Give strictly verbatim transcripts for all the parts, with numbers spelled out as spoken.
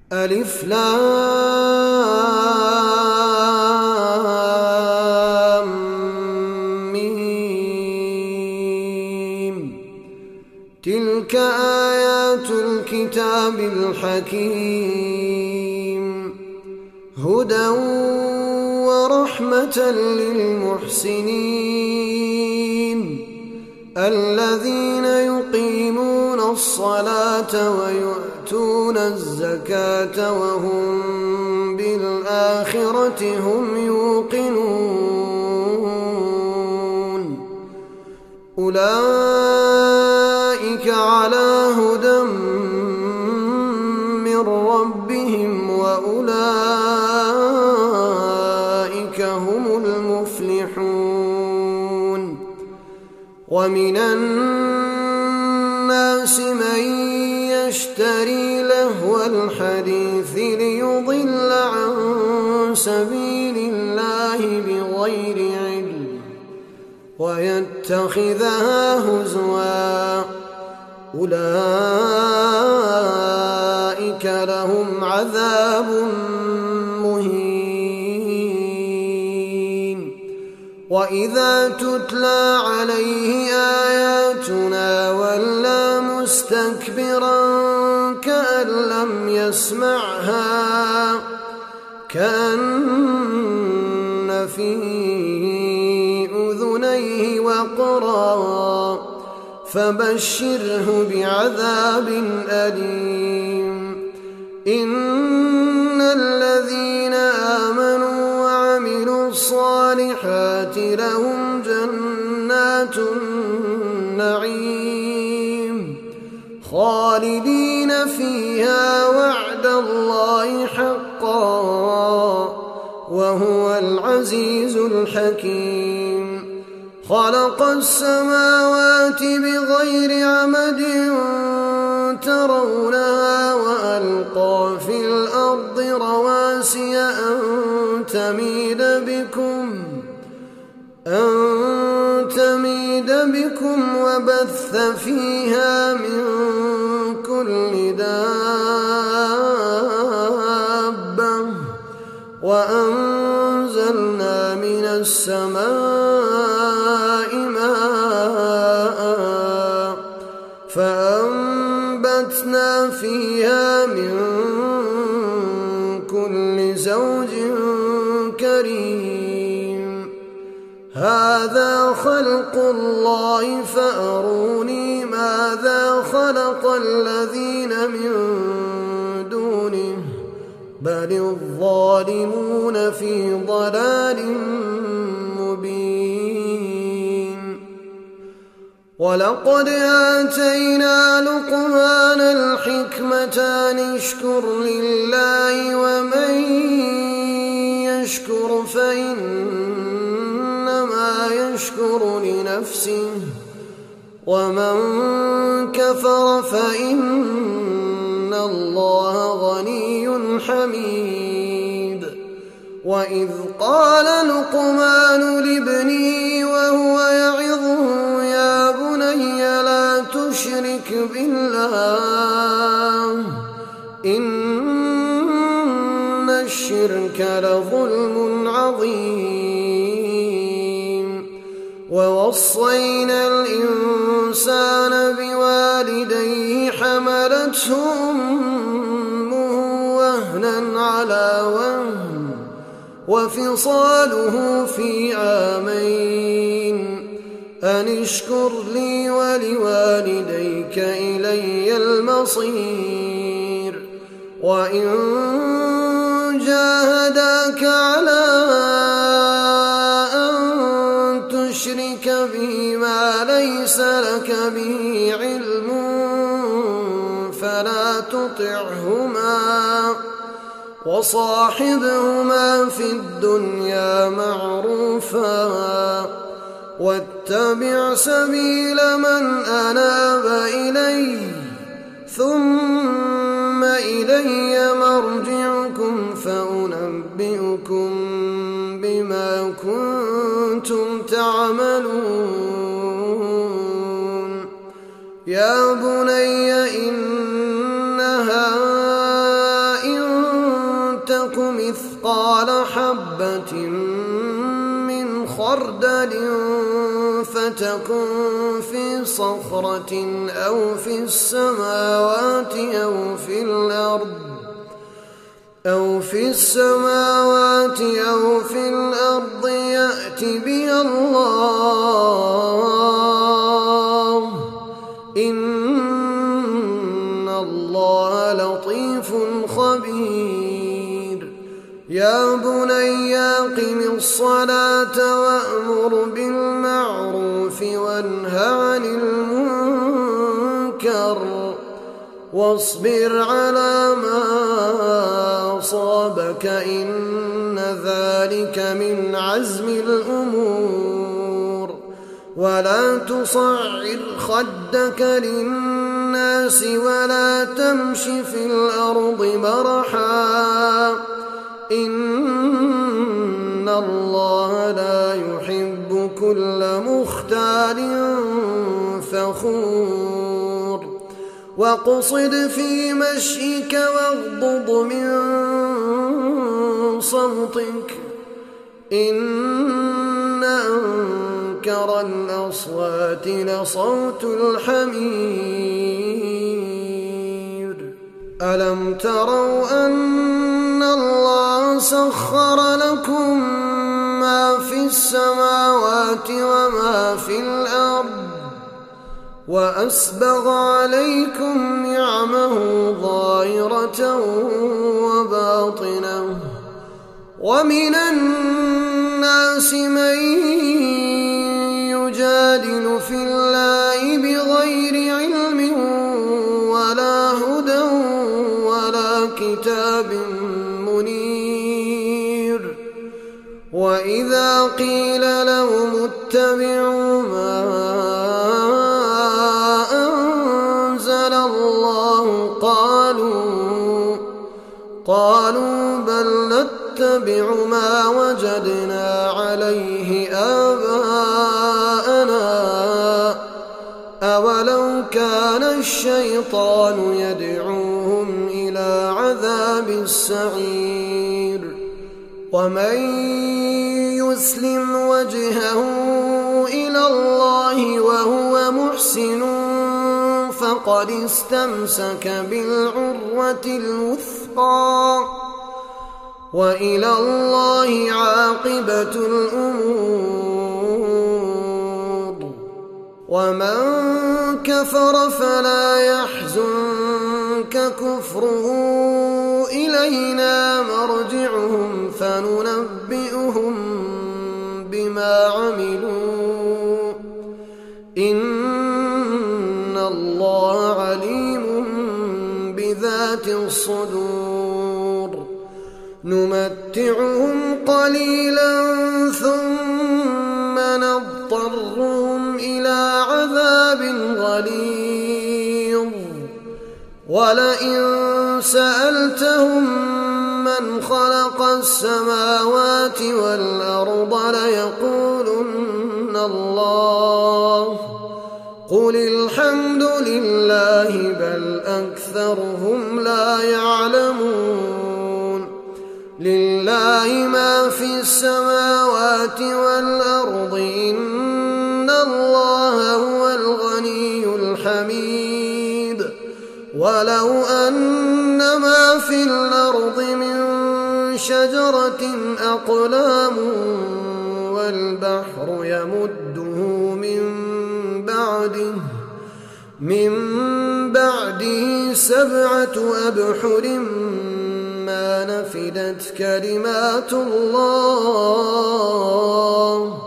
ألف لام ميم. تلك آيات الكتاب الحكيم، هدى ورحمة للمحسنين الذين يقيمون الصلاة ويؤتون الزكاة وهم بالآخرة هم يوقنون. أولئك على هدى من ربهم وأولئك هم المفلحون. ومن الناس من يشتري لهو الحديث ليضل عن سبيل الله بغير علم ويتخذها هزوا، أولئك لهم عذاب مهين. وإذا تتلى عليه آياتنا ولى مستكبرا كأن لم يسمعها، كأن في أذنيه وقرا، فبشره بعذاب أليم. إن الذين آمنوا وعملوا الصالحات لهم جنات النعيم خالدين فيها وعد الله حقا وهو العزيز الحكيم. خلق السماوات بغير عمد ترونها وألقى في الأرض رواسي أن تميد بكم أن تميد بكم وبث فيها من كل دابة وأنزلنا من السماء ماء فأنبتنا فيها من كل زوج كريم. هذا خلق الله فأروني ماذا خلق الذين من دونه بل الظالمون في ضلال مبين. ولقد آتينا لقمان الحكمة أن اشكر لله ومن يشكر فإنما يشكر لنفسه ومن كفر فإن الله غني حميد. وإذ قال لقمان لابنه وهو يعظه يا بني لا تشرك بالله إن الشرك لظلم عظيم. ووصينا الإنسان بوالديه حملته أمه وهنا على وهن وفصاله في عامين أن اشكر لي ولوالديك إلي المصير. وإن جاهداك على أن تشرك بي ما ليس لك به علم فلا تطعهما وصاحبهما في الدنيا معروفا واتبع سبيل من أناب إلي ثم إلي مرجعكم فأنبئكم بما كنتم تعملون. يا بني إنها إن تك مثقال حبة من خردل فتكن في صخرة أو في السماوات أو في الأرض أو في السماوات أو في الأرض يأت بها الله إن الله لطيف خبير. يا بني أقم الصلاة وأمر بالمعروف وانه عن المنكر واصبر على ما أصابك إن ذلك من عزم الأمور. ولا تصعر خدك للناس ولا تمش في الأرض مرحا إن الله لا يحب كل مختال فخور. واقصد في مشيك واغضض من صوتك إن أنكر الأصوات لصوت الحمير. ألم تروا أن الله سخر لكم ما في السماوات وما في الأرض وأسبغ عليكم نعمه ظاهرة وباطنة ومن الناس من يجادل في الله بغير علم ولا هدى ولا كتاب منير. وإذا قيل لهم اتبعوا ما أنزل الله قالوا قالوا بل نتبع ما وجدنا عليه آباءنا أولو كان الشيطان يدعوهم إلى عذاب السعير. ومن يسلم وجهه إلى الله وهو محسن فقد استمسك بالعروة الوثقى وإلى الله عاقبة الأمور. ومن كفر فلا يحزنك كفره إلينا مرجعهم فننبئهم بما عملوا إن الله عليم بذات الصدور. نمتعهم قليلا ثم نضطرهم إلى عذاب غليظ. ولئن سألتهم من خلق السماوات والأرض ليقولن الله قل الحمد لله بل أكثرهم لا يعلمون. لله ما في السماوات والأرض إن الله هو الغني الحميد. ولو أن ما في الأرض من شجرة أقلام والبحر يمده من بعده من بعده سبعة أبحر ما نفدت كلمات الله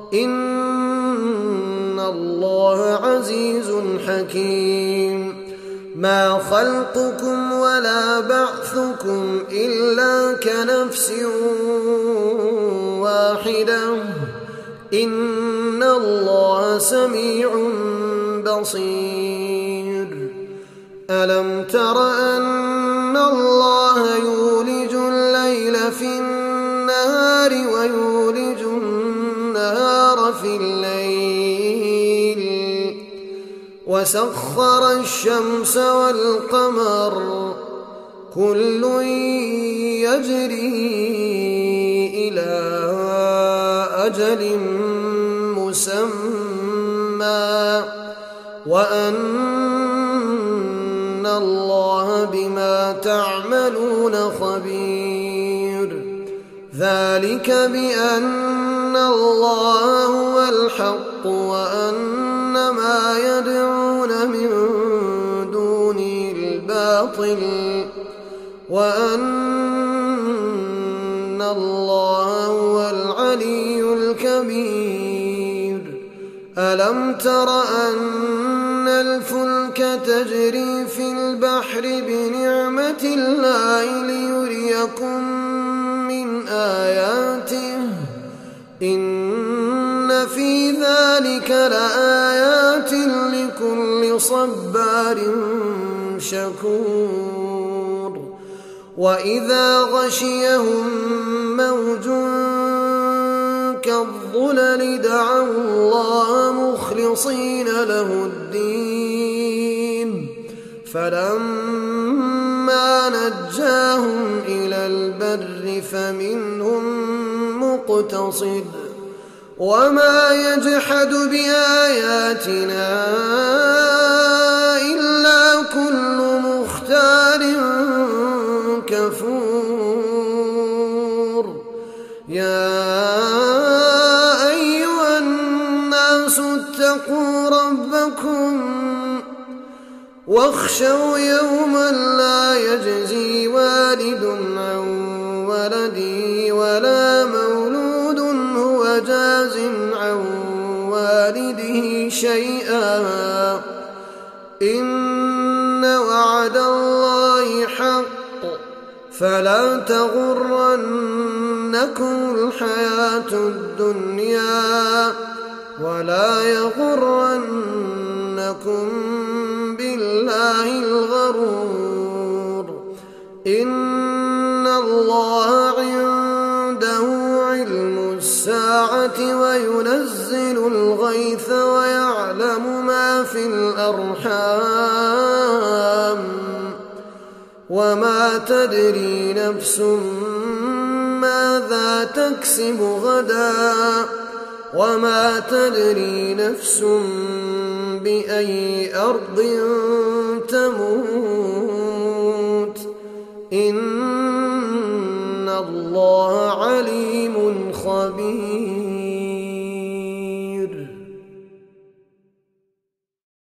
إن الله عزيز حكيم. ما خلقكم ولا بعثكم إلا كنفس واحدة إن الله سميع بصير. ألم تر أن الله يولج الليل في النهار ويولج النهار في الليل وسخر الشمس والقمر كل يجري إلى أجل مسمى وأن الله بما تعملون خبير. ذلك بأن الله هو الحق وأن ما يدعون من دونه الباطل وأن الله هو العلي الكبير. ألم تر أن الفلك تجري في البحر بنعمة الله ليريكم من آياته إن في ذلك لآيات لكل صبار شكور. وإذا غشيهم موج كالظلل دعوا الله مخلصين له الدين فلما نجاهم إلى البر فمنهم مقتصد وما يجحد بآياتنا إلا كل مختار كفور. يا أيها الناس اتقوا ربكم واخشوا يوما لا يجزي والد عن ولده ولا مولود هو جاز عن والده شيئا إن وعد الله حق فلا تغرنكم الحياة الدنيا ولا يغرنكم بالله الغرور. إن الله عنده علم الساعة وينزل الغيث ويعلم ما في الأرحام وما تدري نفس ماذا تكسب غدا وما تدري نفس بأي أرض